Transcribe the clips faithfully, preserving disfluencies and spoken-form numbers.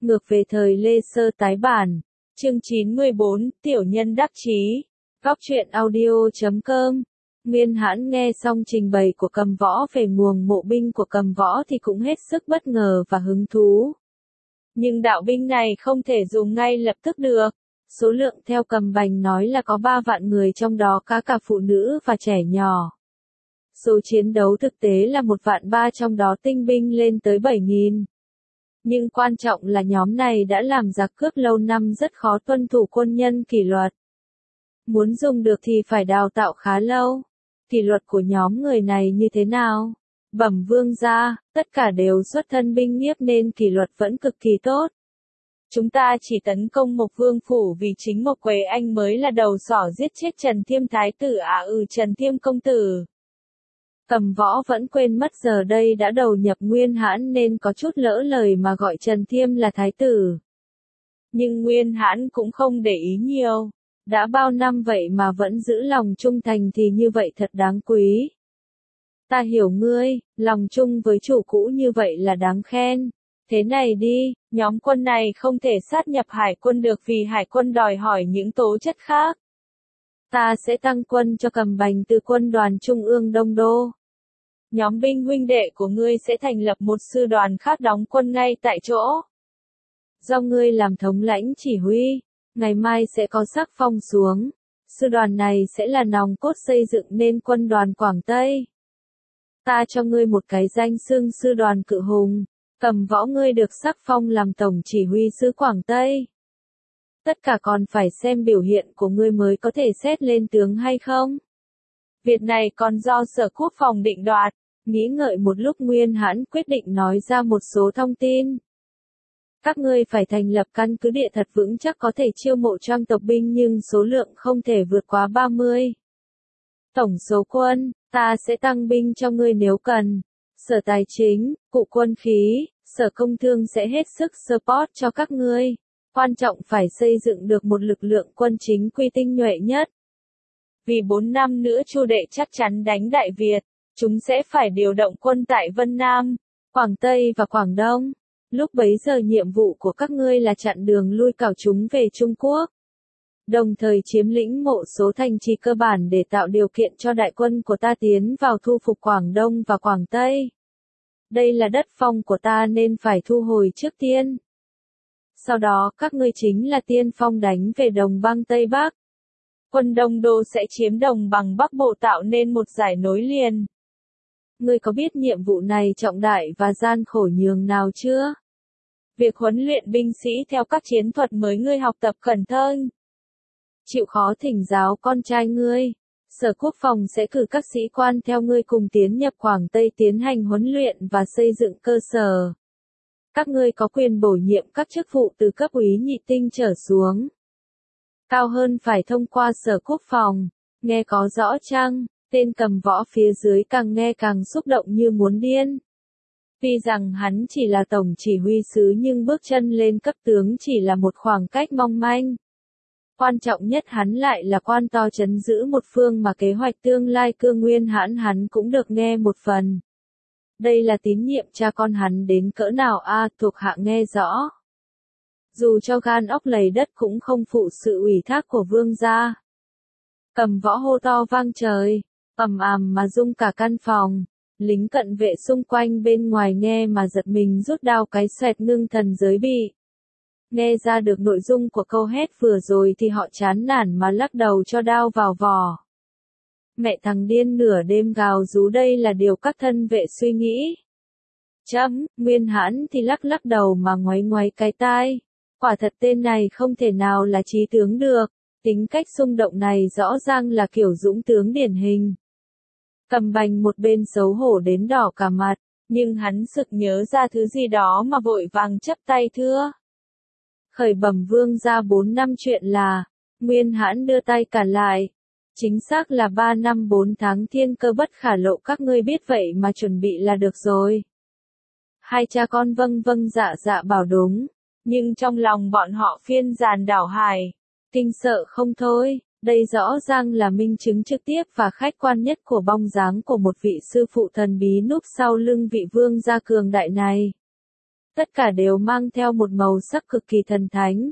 Ngược về thời Lê Sơ tái bản. Chương chín mươi bốn, Tiểu nhân đắc chí. Góc truyện audio chấm com. Nguyên Hãn nghe xong trình bày của Cầm Võ về nguồn mộ binh của Cầm Võ thì cũng hết sức bất ngờ và hứng thú. Nhưng đạo binh này không thể dùng ngay lập tức được. Số lượng theo Cầm Bành nói là có ba vạn người, trong đó có cả phụ nữ và trẻ nhỏ. Số chiến đấu thực tế là một vạn ba, trong đó tinh binh lên tới bảy nghìn. Nhưng quan trọng là nhóm này đã làm giặc cướp lâu năm, rất khó tuân thủ quân nhân kỷ luật. Muốn dùng được thì phải đào tạo khá lâu. Kỷ luật của nhóm người này như thế nào? Bẩm vương gia, tất cả đều xuất thân binh nhiếp nên kỷ luật vẫn cực kỳ tốt. Chúng ta chỉ tấn công Mộc Vương phủ vì chính Mộc Quế Anh mới là đầu sỏ giết chết Trần Thiêm thái tử à ừ Trần Thiêm công tử. Cầm Võ vẫn quên mất giờ đây đã đầu nhập Nguyên Hãn nên có chút lỡ lời mà gọi Trần Thiêm là thái tử. Nhưng Nguyên Hãn cũng không để ý nhiều. Đã bao năm vậy mà vẫn giữ lòng trung thành thì như vậy thật đáng quý. Ta hiểu ngươi, lòng trung với chủ cũ như vậy là đáng khen. Thế này đi, nhóm quân này không thể sát nhập hải quân được vì hải quân đòi hỏi những tố chất khác. Ta sẽ tăng quân cho Cầm Bành từ quân đoàn trung ương Đông Đô. Nhóm binh huynh đệ của ngươi sẽ thành lập một sư đoàn khác đóng quân ngay tại chỗ. Do ngươi làm thống lãnh chỉ huy, ngày mai sẽ có sắc phong xuống. Sư đoàn này sẽ là nòng cốt xây dựng nên quân đoàn Quảng Tây. Ta cho ngươi một cái danh xưng sư đoàn Cự Hùng. Cầm Võ ngươi được sắc phong làm tổng chỉ huy sứ Quảng Tây. Tất cả còn phải xem biểu hiện của ngươi mới có thể xét lên tướng hay không. Việc này còn do Sở Quốc phòng định đoạt. Nghĩ ngợi một lúc, Nguyên Hãn quyết định nói ra một số thông tin. Các ngươi phải thành lập căn cứ địa thật vững chắc, có thể chiêu mộ trong tộc binh nhưng số lượng không thể vượt quá ba mươi. Tổng số quân, ta sẽ tăng binh cho ngươi nếu cần. Sở Tài chính, Cụ Quân khí, Sở Công Thương sẽ hết sức support cho các ngươi. Quan trọng phải xây dựng được một lực lượng quân chính quy tinh nhuệ nhất. Vì bốn năm nữa Chu Đệ chắc chắn đánh Đại Việt, chúng sẽ phải điều động quân tại Vân Nam, Quảng Tây và Quảng Đông. Lúc bấy giờ nhiệm vụ của các ngươi là chặn đường lui cảo chúng về Trung Quốc. Đồng thời chiếm lĩnh một số thành trì cơ bản để tạo điều kiện cho đại quân của ta tiến vào thu phục Quảng Đông và Quảng Tây. Đây là đất phong của ta nên phải thu hồi trước tiên. Sau đó các ngươi chính là tiên phong đánh về Đồng Băng Tây Bắc. Quân Đông Đô sẽ chiếm Đồng Bằng Bắc Bộ, tạo nên một dải nối liền. Ngươi có biết nhiệm vụ này trọng đại và gian khổ nhường nào chưa? Việc huấn luyện binh sĩ theo các chiến thuật mới ngươi học tập cẩn thận. Chịu khó thỉnh giáo con trai ngươi. Sở Quốc phòng sẽ cử các sĩ quan theo ngươi cùng tiến nhập Quảng Tây tiến hành huấn luyện và xây dựng cơ sở. Các ngươi có quyền bổ nhiệm các chức vụ từ cấp úy nhị tinh trở xuống. Cao hơn phải thông qua Sở Quốc phòng. Nghe có rõ chăng? Tên Cầm Võ phía dưới càng nghe càng xúc động như muốn điên. Tuy rằng hắn chỉ là tổng chỉ huy sứ nhưng bước chân lên cấp tướng chỉ là một khoảng cách mong manh. Quan trọng nhất hắn lại là quan to trấn giữ một phương mà kế hoạch tương lai cương Nguyên Hãn hắn cũng được nghe một phần. Đây là tín nhiệm cha con hắn đến cỡ nào a à, thuộc hạ nghe rõ. Dù cho gan óc lầy đất cũng không phụ sự ủy thác của vương gia. Cầm Võ hô to vang trời, ầm ầm mà rung cả căn phòng. Lính cận vệ xung quanh bên ngoài nghe mà giật mình, rút đao cái xoẹt ngưng thần giới bị. Nghe ra được nội dung của câu hét vừa rồi thì họ chán nản mà lắc đầu cho đao vào vỏ. Mẹ thằng điên, nửa đêm gào rú, đây là điều các thân vệ suy nghĩ. Chấm, Nguyên Hãn thì lắc lắc đầu mà ngoáy ngoáy cái tai. Quả thật tên này không thể nào là trí tướng được, tính cách xung động này rõ ràng là kiểu dũng tướng điển hình. Cầm Bành một bên xấu hổ đến đỏ cả mặt, nhưng hắn sực nhớ ra thứ gì đó mà vội vàng chắp tay thưa. Khởi bẩm vương gia, bốn năm chuyện là, Nguyên Hãn đưa tay cả lại. Chính xác là ba năm bốn tháng, thiên cơ bất khả lộ, các ngươi biết vậy mà chuẩn bị là được rồi. Hai cha con vâng vâng dạ dạ bảo đúng, nhưng trong lòng bọn họ phiên giàn đảo hải, kinh sợ không thôi. Đây rõ ràng là minh chứng trực tiếp và khách quan nhất của bóng dáng của một vị sư phụ thần bí núp sau lưng vị vương gia cường đại này. Tất cả đều mang theo một màu sắc cực kỳ thần thánh.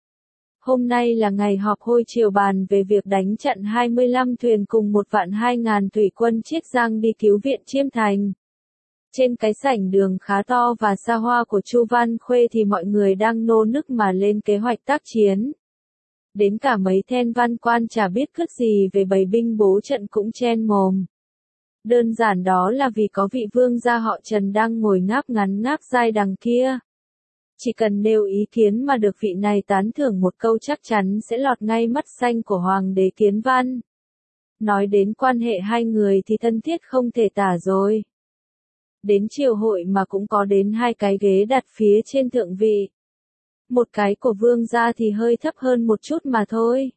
Hôm nay là ngày họp hôi triều bàn về việc đánh chặn hai mươi lăm thuyền cùng một vạn hai ngàn thủy quân Chiết Giang đi cứu viện Chiêm Thành. Trên cái sảnh đường khá to và xa hoa của Chu Văn Khuê thì mọi người đang nô nức mà lên kế hoạch tác chiến. Đến cả mấy then văn quan chả biết cất gì về bày binh bố trận cũng chen mồm. Đơn giản đó là vì có vị vương gia họ Trần đang ngồi ngáp ngắn ngáp dai đằng kia. Chỉ cần nêu ý kiến mà được vị này tán thưởng một câu chắc chắn sẽ lọt ngay mắt xanh của Hoàng đế Kiến Văn. Nói đến quan hệ hai người thì thân thiết không thể tả rồi. Đến triều hội mà cũng có đến hai cái ghế đặt phía trên thượng vị. Một cái của vương gia thì hơi thấp hơn một chút mà thôi.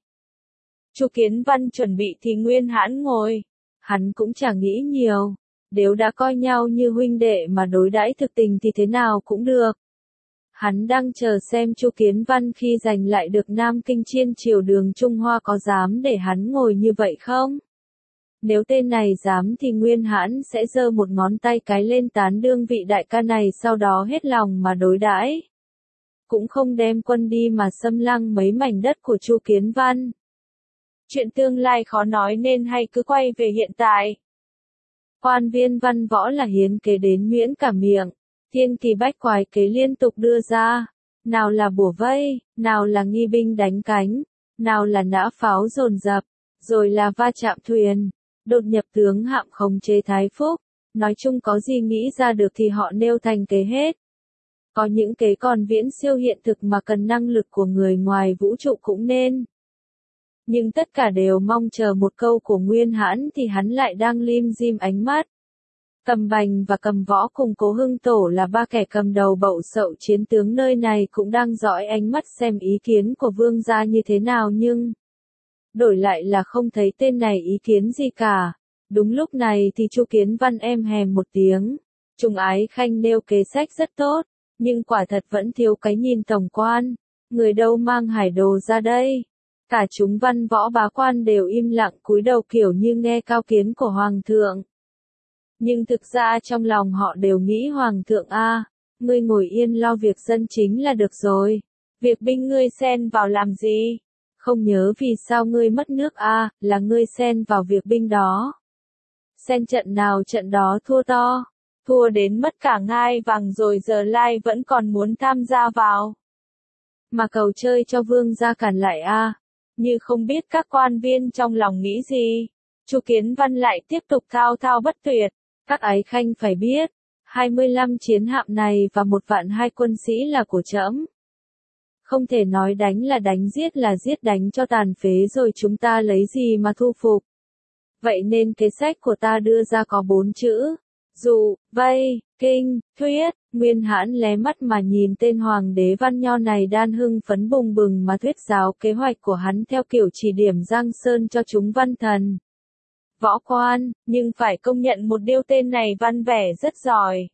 Chu Kiến Văn chuẩn bị thì Nguyên Hãn ngồi. Hắn cũng chẳng nghĩ nhiều. Nếu đã coi nhau như huynh đệ mà đối đãi thực tình thì thế nào cũng được. Hắn đang chờ xem Chu Kiến Văn khi giành lại được Nam Kinh Chiên triều đường Trung Hoa có dám để hắn ngồi như vậy không? Nếu tên này dám thì Nguyên Hãn sẽ giơ một ngón tay cái lên tán đương vị đại ca này, sau đó hết lòng mà đối đãi. Cũng không đem quân đi mà xâm lăng mấy mảnh đất của Chu Kiến Văn. Chuyện tương lai khó nói nên hay cứ quay về hiện tại. Quan viên văn võ là hiến kế đến miễn cả miệng. Thiên kỳ bách quái kế liên tục đưa ra. Nào là bủa vây, nào là nghi binh đánh cánh, nào là nã pháo dồn dập, rồi là va chạm thuyền, đột nhập tướng hạm khống chế Thái Phúc. Nói chung có gì nghĩ ra được thì họ nêu thành kế hết. Có những kế còn viễn siêu hiện thực mà cần năng lực của người ngoài vũ trụ cũng nên. Nhưng tất cả đều mong chờ một câu của Nguyên Hãn thì hắn lại đang lim dim ánh mắt. Cầm Bành và Cầm Võ cùng Cố Hưng Tổ là ba kẻ cầm đầu bậu sậu chiến tướng nơi này cũng đang dõi ánh mắt xem ý kiến của vương gia như thế nào, nhưng đổi lại là không thấy tên này ý kiến gì cả. Đúng lúc này thì Chu Kiến Văn em hèm một tiếng. Trung Ái Khanh nêu kế sách rất tốt, nhưng quả thật vẫn thiếu cái nhìn tổng quan. Người đâu mang hải đồ ra đây? Cả chúng văn võ bá quan đều im lặng cúi đầu kiểu như nghe cao kiến của Hoàng thượng. Nhưng thực ra trong lòng họ đều nghĩ Hoàng thượng a, ngươi ngồi yên lo việc dân chính là được rồi. Việc binh ngươi xen vào làm gì? Không nhớ vì sao ngươi mất nước a, là ngươi xen vào việc binh đó. Xen trận nào trận đó thua to, thua đến mất cả ngai vàng rồi giờ lai vẫn còn muốn tham gia vào. Mà cầu chơi cho vương gia cản lại a, như không biết các quan viên trong lòng nghĩ gì. Chu Kiến Văn lại tiếp tục thao thao bất tuyệt. Các ái khanh phải biết, hai mươi lăm chiến hạm này và một vạn hai quân sĩ là của trẫm. Không thể nói đánh là đánh, giết là giết, đánh cho tàn phế rồi chúng ta lấy gì mà thu phục. Vậy nên kế sách của ta đưa ra có bốn chữ: dụ, vây, kinh, thuyết. Nguyên Hãn lé mắt mà nhìn tên hoàng đế văn nho này đan hưng phấn bùng bừng mà thuyết giáo kế hoạch của hắn theo kiểu chỉ điểm Giang Sơn cho chúng văn thần võ quan, nhưng phải công nhận một điều, tên này văn vẻ rất giỏi.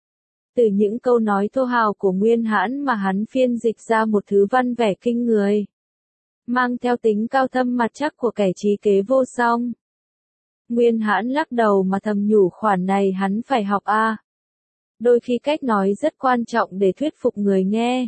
Từ những câu nói thô hào của Nguyên Hãn mà hắn phiên dịch ra một thứ văn vẻ kinh người, mang theo tính cao thâm mặt chắc của kẻ trí kế vô song. Nguyên Hãn lắc đầu mà thầm nhủ khoản này hắn phải học a. Đôi khi cách nói rất quan trọng để thuyết phục người nghe.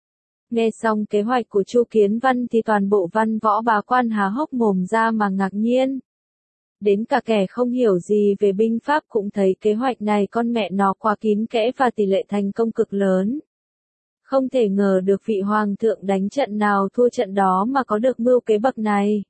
Nghe xong kế hoạch của Chu Kiến Văn thì toàn bộ văn võ bá quan há hốc mồm ra mà ngạc nhiên. Đến cả kẻ không hiểu gì về binh pháp cũng thấy kế hoạch này con mẹ nó quá kín kẽ và tỷ lệ thành công cực lớn. Không thể ngờ được vị hoàng thượng đánh trận nào thua trận đó mà có được mưu kế bậc này.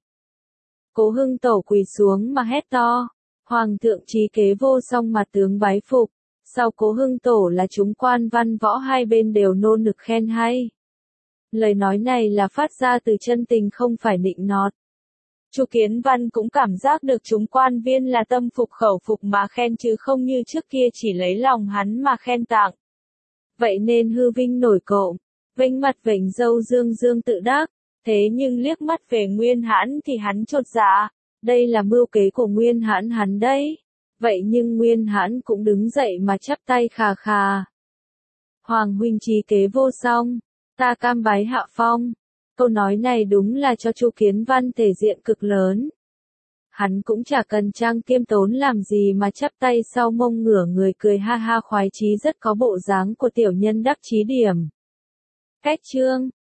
Cố Hưng Tổ quỳ xuống mà hét to. Hoàng thượng trí kế vô song, mặt tướng bái phục. Sau Cố Hưng Tổ là chúng quan văn võ hai bên đều nô nức khen hay. Lời nói này là phát ra từ chân tình không phải nịnh nọt. Chu Kiến Văn cũng cảm giác được chúng quan viên là tâm phục khẩu phục mà khen chứ không như trước kia chỉ lấy lòng hắn mà khen tặng. Vậy nên hư vinh nổi cộm, vênh mặt vểnh râu dương dương tự đắc. Thế nhưng liếc mắt về Nguyên Hãn thì hắn chột dạ. Đây là mưu kế của Nguyên Hãn hắn đấy. Vậy nhưng Nguyên Hãn cũng đứng dậy mà chắp tay khà khà. Hoàng huynh trí kế vô song, ta cam bái hạ phong. Câu nói này đúng là cho Chu Kiến Văn thể diện cực lớn. hắn cũng chả cần trang kiêm tốn làm gì mà chắp tay sau mông ngửa người cười ha ha khoái chí, rất có bộ dáng của tiểu nhân đắc chí điểm. Kết chương.